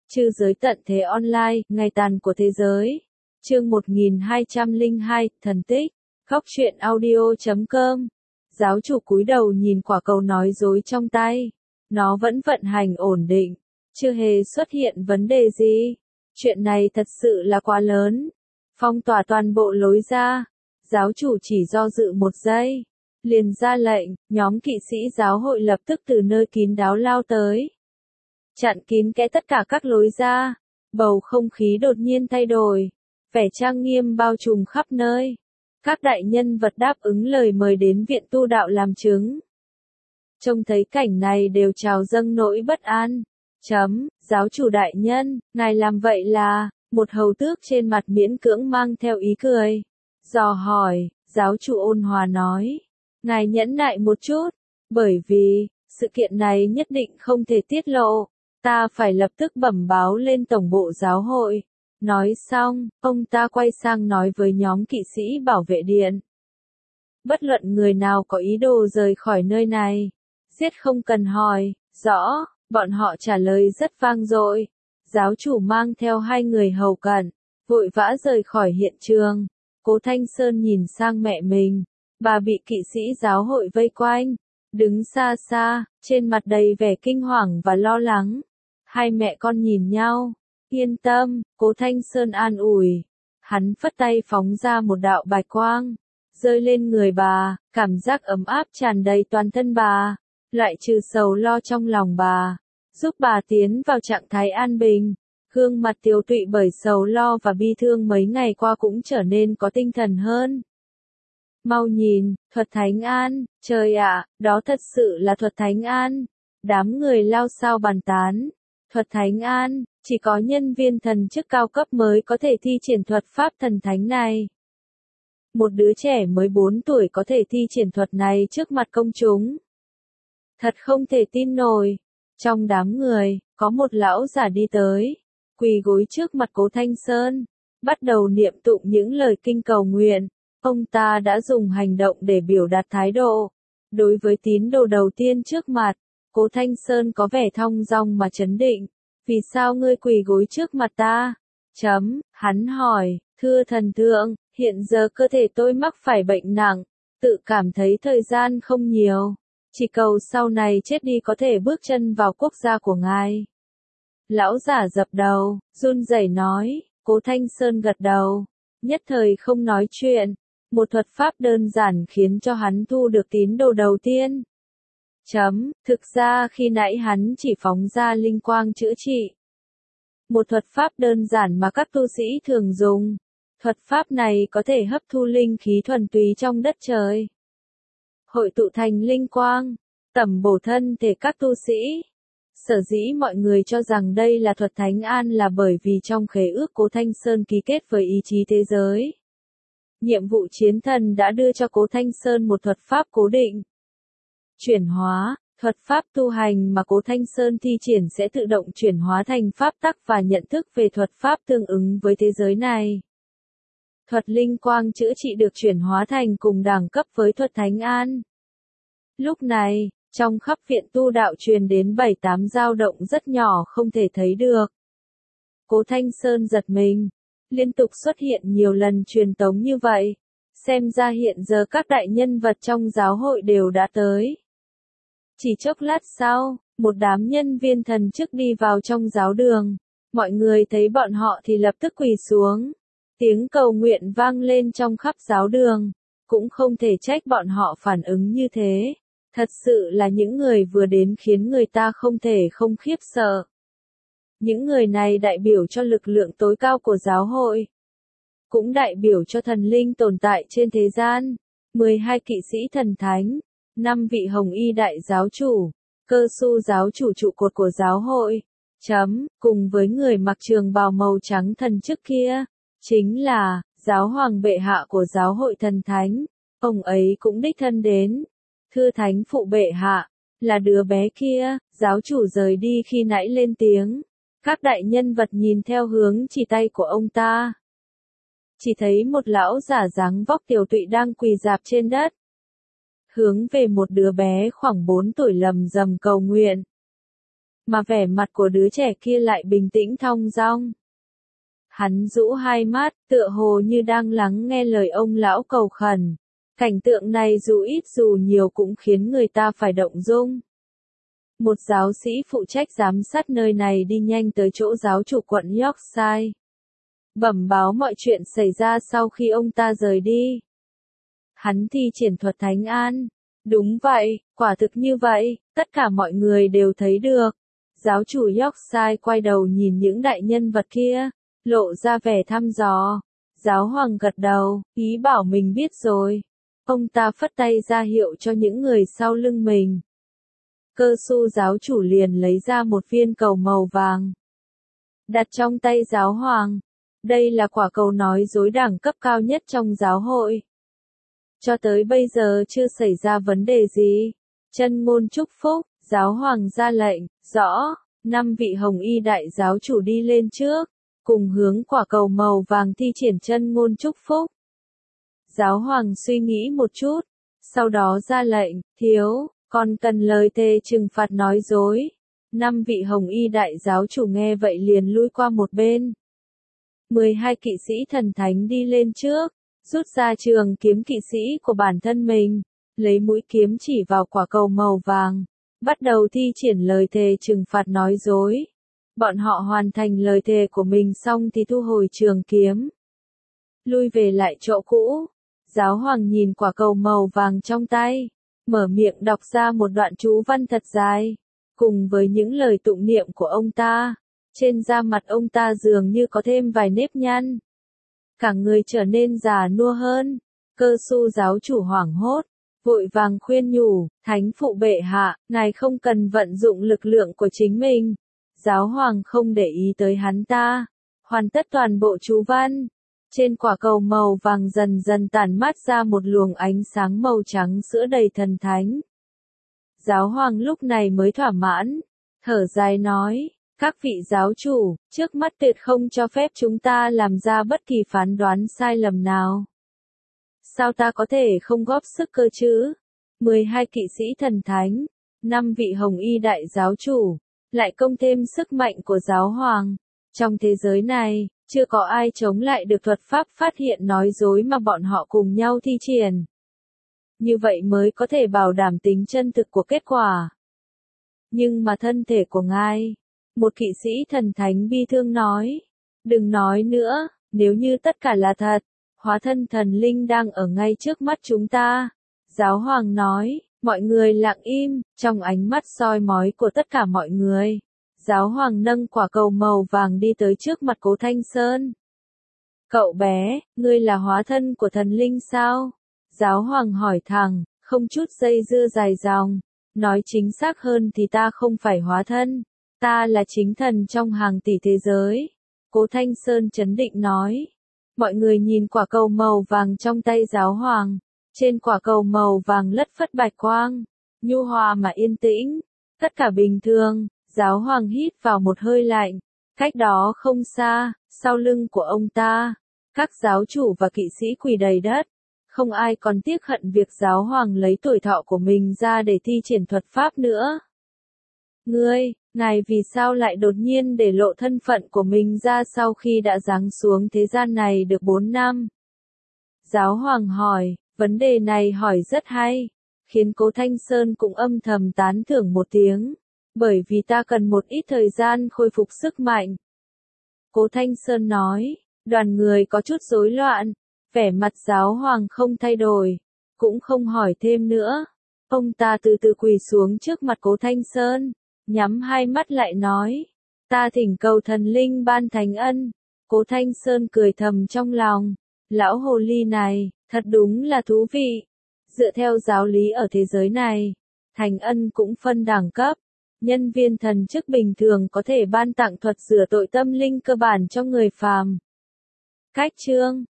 Trư giới tận thế online, ngày tàn của thế giới. Chương 1202, thần tích. Góc truyện audio.com. Giáo chủ cúi đầu nhìn quả cầu nói dối trong tay. Nó vẫn vận hành ổn định, chưa hề xuất hiện vấn đề gì. Chuyện này thật sự là quá lớn. Phong tỏa toàn bộ lối ra. Giáo chủ chỉ do dự một giây, liền ra lệnh, nhóm kỵ sĩ giáo hội lập tức từ nơi kín đáo lao tới. Chặn kín kẽ tất cả các lối ra. Bầu không khí đột nhiên thay đổi. Vẻ trang nghiêm bao trùm khắp nơi. Các đại nhân vật đáp ứng lời mời đến viện tu đạo làm chứng. Trông thấy cảnh này đều trào dâng nỗi bất an. Giáo chủ đại nhân, ngài làm vậy là, một hầu tước trên mặt miễn cưỡng mang theo ý cười. Dò hỏi, giáo chủ ôn hòa nói. Ngài nhẫn nại một chút, bởi vì, sự kiện này nhất định không thể tiết lộ. Ta phải lập tức bẩm báo lên tổng bộ giáo hội. Nói xong, ông ta quay sang nói với nhóm kỵ sĩ bảo vệ điện. Bất luận người nào có ý đồ rời khỏi nơi này, giết không cần hỏi, rõ, bọn họ trả lời rất vang dội. Giáo chủ mang theo hai người hầu cận, vội vã rời khỏi hiện trường. Cố Thanh Sơn nhìn sang mẹ mình, bà bị kỵ sĩ giáo hội vây quanh, đứng xa xa, trên mặt đầy vẻ kinh hoàng và lo lắng. Hai mẹ con nhìn nhau. Yên tâm, Cố Thanh Sơn an ủi. Hắn phất tay phóng ra một đạo bạch quang, rơi lên người bà, cảm giác ấm áp tràn đầy toàn thân bà, loại trừ sầu lo trong lòng bà, giúp bà tiến vào trạng thái an bình. Gương mặt tiều tụy bởi sầu lo và bi thương mấy ngày qua cũng trở nên có tinh thần hơn. Mau nhìn, thuật thánh an, trời ạ, đó thật sự là thuật thánh an. Đám người lao xao bàn tán. Thuật thánh an, chỉ có nhân viên thần chức cao cấp mới có thể thi triển thuật pháp thần thánh này. Một đứa trẻ mới 4 tuổi có thể thi triển thuật này trước mặt công chúng. Thật không thể tin nổi. Trong đám người, có một lão giả đi tới, quỳ gối trước mặt Cố Thanh Sơn, bắt đầu niệm tụng những lời kinh cầu nguyện. Ông ta đã dùng hành động để biểu đạt thái độ. Đối với tín đồ đầu tiên trước mặt, Cố Thanh Sơn có vẻ thong dong mà trấn định. Vì sao ngươi quỳ gối trước mặt ta? Hắn hỏi, thưa thần thượng, hiện giờ cơ thể tôi mắc phải bệnh nặng, tự cảm thấy thời gian không nhiều. Chỉ cầu sau này chết đi có thể bước chân vào quốc gia của ngài. Lão giả dập đầu, run rẩy nói. Cố Thanh Sơn gật đầu, nhất thời không nói chuyện. Một thuật pháp đơn giản khiến cho hắn thu được tín đồ đầu tiên. Thực ra khi nãy hắn chỉ phóng ra linh quang chữa trị. Một thuật pháp đơn giản mà các tu sĩ thường dùng. Thuật pháp này có thể hấp thu linh khí thuần túy trong đất trời, hội tụ thành linh quang, tẩm bổ thân thể các tu sĩ. Sở dĩ mọi người cho rằng đây là thuật thánh an là bởi vì trong khế ước Cố Thanh Sơn ký kết với ý chí thế giới. Nhiệm vụ chiến thần đã đưa cho Cố Thanh Sơn một thuật pháp cố định. Chuyển hóa, thuật pháp tu hành mà Cố Thanh Sơn thi triển sẽ tự động chuyển hóa thành pháp tắc và nhận thức về thuật pháp tương ứng với thế giới này. Thuật linh quang chữa trị được chuyển hóa thành cùng đẳng cấp với thuật thánh an. Lúc này, trong khắp viện tu đạo truyền đến 7-8 dao động rất nhỏ không thể thấy được. Cố Thanh Sơn giật mình, liên tục xuất hiện nhiều lần truyền tống như vậy. Xem ra hiện giờ các đại nhân vật trong giáo hội đều đã tới. Chỉ chốc lát sau, một đám nhân viên thần chức đi vào trong giáo đường. Mọi người thấy bọn họ thì lập tức quỳ xuống. Tiếng cầu nguyện vang lên trong khắp giáo đường. Cũng không thể trách bọn họ phản ứng như thế. Thật sự là những người vừa đến khiến người ta không thể không khiếp sợ. Những người này đại biểu cho lực lượng tối cao của giáo hội. Cũng đại biểu cho thần linh tồn tại trên thế gian. 12 kỵ sĩ thần thánh, 5 vị hồng y đại giáo chủ, cơ su giáo chủ trụ cột của giáo hội. Cùng với người mặc trường bào màu trắng thần chức kia, chính là giáo hoàng bệ hạ của giáo hội thần thánh. Ông ấy cũng đích thân đến. Thưa thánh phụ bệ hạ, là đứa bé kia. Giáo chủ rời đi khi nãy lên tiếng. Các đại nhân vật nhìn theo hướng chỉ tay của ông ta. Chỉ thấy một lão giả dáng vóc tiều tụy đang quỳ rạp trên đất. Hướng về một đứa bé khoảng 4 tuổi lầm rầm cầu nguyện. mà vẻ mặt của đứa trẻ kia lại bình tĩnh thong dong. Hắn rũ hai mắt, tựa hồ như đang lắng nghe lời ông lão cầu khẩn. Cảnh tượng này dù ít dù nhiều cũng khiến người ta phải động dung. Một giáo sĩ phụ trách giám sát nơi này đi nhanh tới chỗ giáo chủ quận Yorkshire, bẩm báo mọi chuyện xảy ra sau khi ông ta rời đi. Hắn thi triển thuật thánh an. Đúng vậy, quả thực như vậy, tất cả mọi người đều thấy được. Giáo chủ Yorkshire quay đầu nhìn những đại nhân vật kia, lộ ra vẻ thăm dò. Giáo hoàng gật đầu, ý bảo mình biết rồi. Ông ta phất tay ra hiệu cho những người sau lưng mình. Cơ su giáo chủ liền lấy ra một viên cầu màu vàng, đặt trong tay giáo hoàng. Đây là quả cầu nói dối đẳng cấp cao nhất trong giáo hội. Cho tới bây giờ chưa xảy ra vấn đề gì. Chân ngôn chúc phúc, giáo hoàng ra lệnh, rõ, 5 vị hồng y đại giáo chủ đi lên trước, cùng hướng quả cầu màu vàng thi triển chân ngôn chúc phúc. Giáo hoàng suy nghĩ một chút, sau đó ra lệnh, thiếu, còn cần lời thề trừng phạt nói dối. 5 vị hồng y đại giáo chủ nghe vậy liền lui qua một bên. 12 kỵ sĩ thần thánh đi lên trước, rút ra trường kiếm kỵ sĩ của bản thân mình, lấy mũi kiếm chỉ vào quả cầu màu vàng, bắt đầu thi triển lời thề trừng phạt nói dối. Bọn họ hoàn thành lời thề của mình xong thì thu hồi trường kiếm, lui về lại chỗ cũ. Giáo hoàng nhìn quả cầu màu vàng trong tay, mở miệng đọc ra một đoạn chú văn thật dài, cùng với những lời tụng niệm của ông ta. Trên da mặt ông ta dường như có thêm vài nếp nhăn, cả người trở nên già nua hơn. Cơ su giáo chủ hoảng hốt, vội vàng khuyên nhủ, thánh phụ bệ hạ, ngài không cần vận dụng lực lượng của chính mình. Giáo hoàng không để ý tới hắn ta, hoàn tất toàn bộ chú văn. Trên quả cầu màu vàng dần dần tản mát ra một luồng ánh sáng màu trắng sữa đầy thần thánh. Giáo hoàng lúc này mới thỏa mãn, thở dài nói, các vị giáo chủ, trước mắt tuyệt không cho phép chúng ta làm ra bất kỳ phán đoán sai lầm nào. Sao ta có thể không góp sức cơ chứ? 12 kỵ sĩ thần thánh, 5 vị hồng y đại giáo chủ, lại công thêm sức mạnh của giáo hoàng. Trong thế giới này, chưa có ai chống lại được thuật pháp phát hiện nói dối mà bọn họ cùng nhau thi triển. Như vậy mới có thể bảo đảm tính chân thực của kết quả. Nhưng mà thân thể của ngài, một kỵ sĩ thần thánh bi thương nói, đừng nói nữa, nếu như tất cả là thật, hóa thân thần linh đang ở ngay trước mắt chúng ta. Giáo hoàng nói, mọi người lặng im, trong ánh mắt soi mói của tất cả mọi người. Giáo hoàng nâng quả cầu màu vàng đi tới trước mặt Cố Thanh Sơn. Cậu bé, ngươi là hóa thân của thần linh sao? Giáo hoàng hỏi thẳng, không chút dây dưa dài dòng. Nói chính xác hơn thì ta không phải hóa thân, ta là chính thần trong hàng tỷ thế giới. Cố Thanh Sơn trấn định nói. Mọi người nhìn quả cầu màu vàng trong tay giáo hoàng. Trên quả cầu màu vàng lất phất bạch quang, nhu hòa mà yên tĩnh, tất cả bình thường. Giáo hoàng hít vào một hơi lạnh. Cách đó không xa, sau lưng của ông ta, các giáo chủ và kỵ sĩ quỳ đầy đất. Không ai còn tiếc hận việc giáo hoàng lấy tuổi thọ của mình ra để thi triển thuật pháp nữa. Ngài vì sao lại đột nhiên để lộ thân phận của mình ra sau khi đã giáng xuống thế gian này được 4 năm? Giáo hoàng hỏi, vấn đề này hỏi rất hay, khiến Cố Thanh Sơn cũng âm thầm tán thưởng một tiếng. Bởi vì ta cần một ít thời gian khôi phục sức mạnh. Cố Thanh Sơn nói, đoàn người có chút rối loạn, vẻ mặt giáo hoàng không thay đổi, cũng không hỏi thêm nữa. Ông ta từ từ quỳ xuống trước mặt Cố Thanh Sơn, nhắm hai mắt lại nói, ta thỉnh cầu thần linh ban thánh ân. Cố Thanh Sơn cười thầm trong lòng, lão hồ ly này, thật đúng là thú vị. Dựa theo giáo lý ở thế giới này, thánh ân cũng phân đẳng cấp. Nhân viên thần chức bình thường có thể ban tặng thuật rửa tội tâm linh cơ bản cho người phàm. Cách chương